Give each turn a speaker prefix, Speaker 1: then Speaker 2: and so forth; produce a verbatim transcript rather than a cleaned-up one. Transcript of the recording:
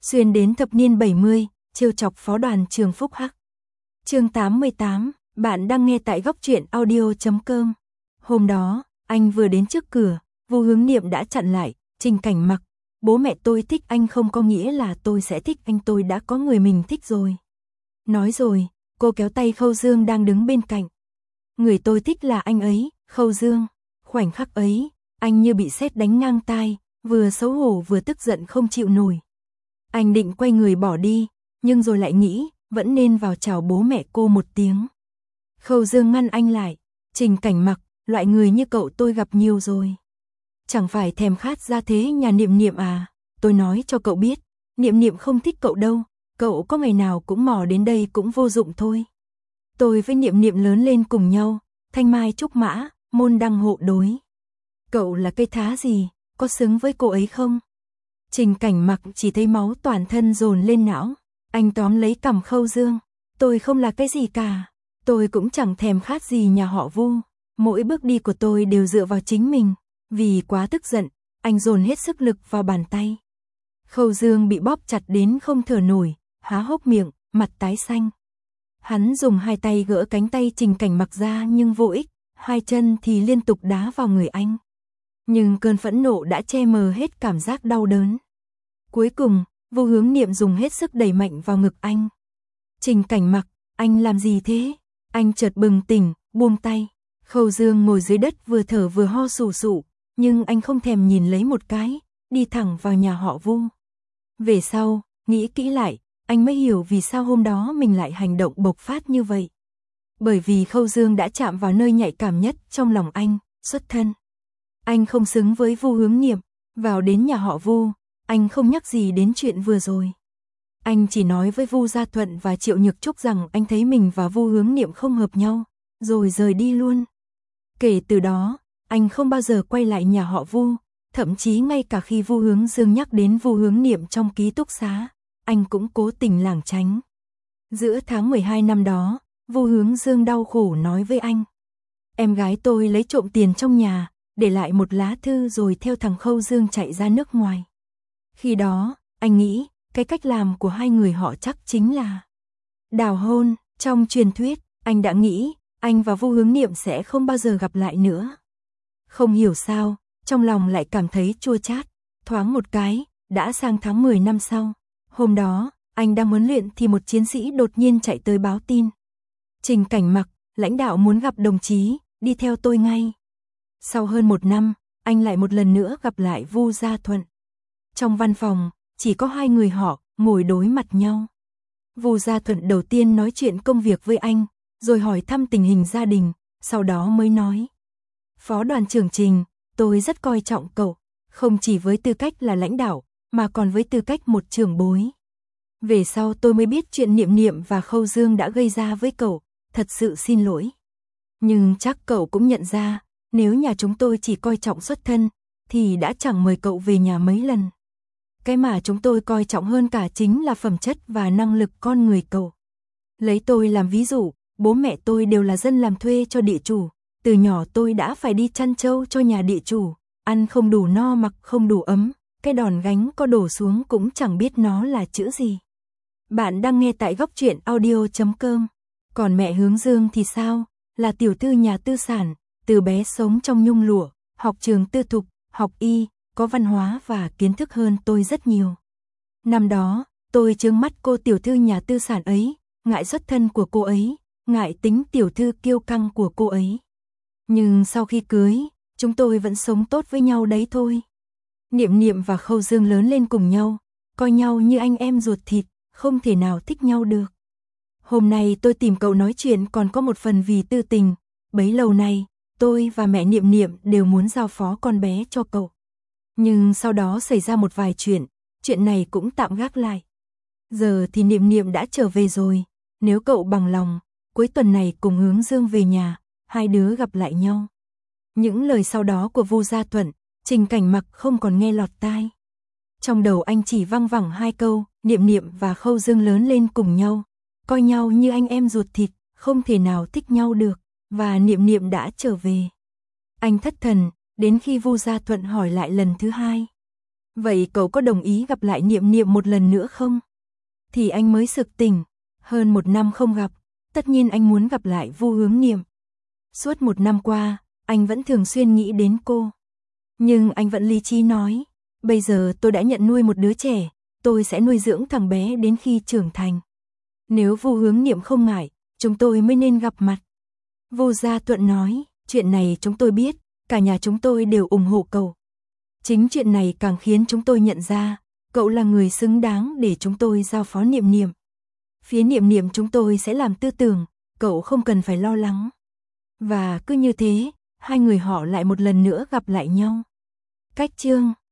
Speaker 1: xuyên đến thập niên bảy mươi, trêu chọc phó đoàn trường Phúc Hắc. Chương tám mươi tám, bạn đang nghe tại góc truyện audio chấm com. Hôm đó, anh vừa đến trước cửa, Vu Hướng Niệm đã chặn lại, Trình Cảnh Mặc, bố mẹ tôi thích anh không có nghĩa là tôi sẽ thích anh, tôi đã có người mình thích rồi. Nói rồi, cô kéo tay Khâu Dương đang đứng bên cạnh. Người tôi thích là anh ấy, Khâu Dương. Khoảnh khắc ấy, anh như bị sét đánh ngang tai, vừa xấu hổ vừa tức giận không chịu nổi. Anh định quay người bỏ đi, nhưng rồi lại nghĩ, vẫn nên vào chào bố mẹ cô một tiếng. Khâu Dương ngăn anh lại, Trình Cảnh Mặc, loại người như cậu tôi gặp nhiều rồi. Chẳng phải thèm khát ra thế nhà Niệm Niệm à, tôi nói cho cậu biết, Niệm Niệm không thích cậu đâu, cậu có ngày nào cũng mò đến đây cũng vô dụng thôi. Tôi với Niệm Niệm lớn lên cùng nhau, thanh mai trúc mã, môn đăng hộ đối. Cậu là cây thá gì, có xứng với cô ấy không? Trình Cảnh Mặc chỉ thấy máu toàn thân dồn lên não, anh tóm lấy cằm Khâu Dương, tôi không là cái gì cả, tôi cũng chẳng thèm khát gì nhà họ Vu, mỗi bước đi của tôi đều dựa vào chính mình. Vì quá tức giận, anh dồn hết sức lực vào bàn tay. Khâu Dương bị bóp chặt đến không thở nổi, há hốc miệng, mặt tái xanh. Hắn dùng hai tay gỡ cánh tay Trình Cảnh Mặc ra nhưng vô ích, hai chân thì liên tục đá vào người anh. Nhưng cơn phẫn nộ đã che mờ hết cảm giác đau đớn. Cuối cùng, Vu Hướng Niệm dùng hết sức đẩy mạnh vào ngực anh. Trình Cảnh Mặc, anh làm gì thế? Anh chợt bừng tỉnh, buông tay. Khâu Dương ngồi dưới đất vừa thở vừa ho sù sụ, nhưng anh không thèm nhìn lấy một cái, đi thẳng vào nhà họ Vu. Về sau, nghĩ kỹ lại, anh mới hiểu vì sao hôm đó mình lại hành động bộc phát như vậy. Bởi vì Khâu Dương đã chạm vào nơi nhạy cảm nhất trong lòng anh, xuất thân. Anh không xứng với Vu Hướng Niệm, vào đến nhà họ Vu, anh không nhắc gì đến chuyện vừa rồi. Anh chỉ nói với Vu Gia Thuận và Triệu Nhược Trúc rằng anh thấy mình và Vu Hướng Niệm không hợp nhau, rồi rời đi luôn. Kể từ đó, anh không bao giờ quay lại nhà họ Vu, thậm chí ngay cả khi Vu Hướng Dương nhắc đến Vu Hướng Niệm trong ký túc xá, anh cũng cố tình lảng tránh. Giữa tháng mười hai năm đó, Vu Hướng Dương đau khổ nói với anh. Em gái tôi lấy trộm tiền trong nhà, để lại một lá thư rồi theo thằng Khâu Dương chạy ra nước ngoài. Khi đó, anh nghĩ, cái cách làm của hai người họ chắc chính là đào hôn. Trong truyền thuyết, anh đã nghĩ, anh và Vu Hướng Niệm sẽ không bao giờ gặp lại nữa. Không hiểu sao, trong lòng lại cảm thấy chua chát, thoáng một cái, đã sang tháng mười năm sau. Hôm đó, anh đang huấn luyện thì một chiến sĩ đột nhiên chạy tới báo tin. Trình Cảnh Mặc, lãnh đạo muốn gặp đồng chí, đi theo tôi ngay. Sau hơn một năm, anh lại một lần nữa gặp lại Vu Gia Thuận. Trong văn phòng, chỉ có hai người họ, ngồi đối mặt nhau. Vu Gia Thuận đầu tiên nói chuyện công việc với anh, rồi hỏi thăm tình hình gia đình, sau đó mới nói. Phó đoàn trưởng Trình, tôi rất coi trọng cậu, không chỉ với tư cách là lãnh đạo, mà còn với tư cách một trưởng bối. Về sau tôi mới biết chuyện Niệm Niệm và Khâu Dương đã gây ra với cậu, thật sự xin lỗi. Nhưng chắc cậu cũng nhận ra, nếu nhà chúng tôi chỉ coi trọng xuất thân, thì đã chẳng mời cậu về nhà mấy lần. Cái mà chúng tôi coi trọng hơn cả chính là phẩm chất và năng lực con người cậu. Lấy tôi làm ví dụ, bố mẹ tôi đều là dân làm thuê cho địa chủ, từ nhỏ tôi đã phải đi chăn trâu cho nhà địa chủ, ăn không đủ no mặc không đủ ấm, cái đòn gánh có đổ xuống cũng chẳng biết nó là chữ gì. Bạn đang nghe tại góc truyện audio chấm com. Còn mẹ Hướng Dương thì sao? Là tiểu thư nhà tư sản, từ bé sống trong nhung lụa, học trường tư thục, học y, có văn hóa và kiến thức hơn tôi rất nhiều. Năm đó, tôi trướng mắt cô tiểu thư nhà tư sản ấy, ngại xuất thân của cô ấy, ngại tính tiểu thư kiêu căng của cô ấy. Nhưng sau khi cưới, chúng tôi vẫn sống tốt với nhau đấy thôi. Niệm Niệm và Khâu Dương lớn lên cùng nhau, coi nhau như anh em ruột thịt, không thể nào thích nhau được. Hôm nay tôi tìm cậu nói chuyện còn có một phần vì tư tình, bấy lâu nay, tôi và mẹ Niệm Niệm đều muốn giao phó con bé cho cậu. Nhưng sau đó xảy ra một vài chuyện, chuyện này cũng tạm gác lại. Giờ thì Niệm Niệm đã trở về rồi, nếu cậu bằng lòng, cuối tuần này cùng Hướng Dương về nhà, hai đứa gặp lại nhau. Những lời sau đó của Vu Gia Thuận, Trình Cảnh Mặc không còn nghe lọt tai. Trong đầu anh chỉ văng vẳng hai câu, Niệm Niệm và Khâu Dương lớn lên cùng nhau, coi nhau như anh em ruột thịt, không thể nào thích nhau được, và Niệm Niệm đã trở về. Anh thất thần, đến khi Vu Gia Thuận hỏi lại lần thứ hai. Vậy cậu có đồng ý gặp lại Niệm Niệm một lần nữa không? Thì anh mới sực tỉnh, hơn một năm không gặp, tất nhiên anh muốn gặp lại Vu Hướng Niệm. Suốt một năm qua, anh vẫn thường xuyên nghĩ đến cô. Nhưng anh vẫn lý trí nói, bây giờ tôi đã nhận nuôi một đứa trẻ, tôi sẽ nuôi dưỡng thằng bé đến khi trưởng thành. Nếu Vu Hướng Niệm không ngại, chúng tôi mới nên gặp mặt. Vu Gia Tuận nói, chuyện này chúng tôi biết, cả nhà chúng tôi đều ủng hộ cậu. Chính chuyện này càng khiến chúng tôi nhận ra, cậu là người xứng đáng để chúng tôi giao phó Niệm Niệm. Phía Niệm Niệm chúng tôi sẽ làm tư tưởng, cậu không cần phải lo lắng. Và cứ như thế, hai người họ lại một lần nữa gặp lại nhau. Cách chương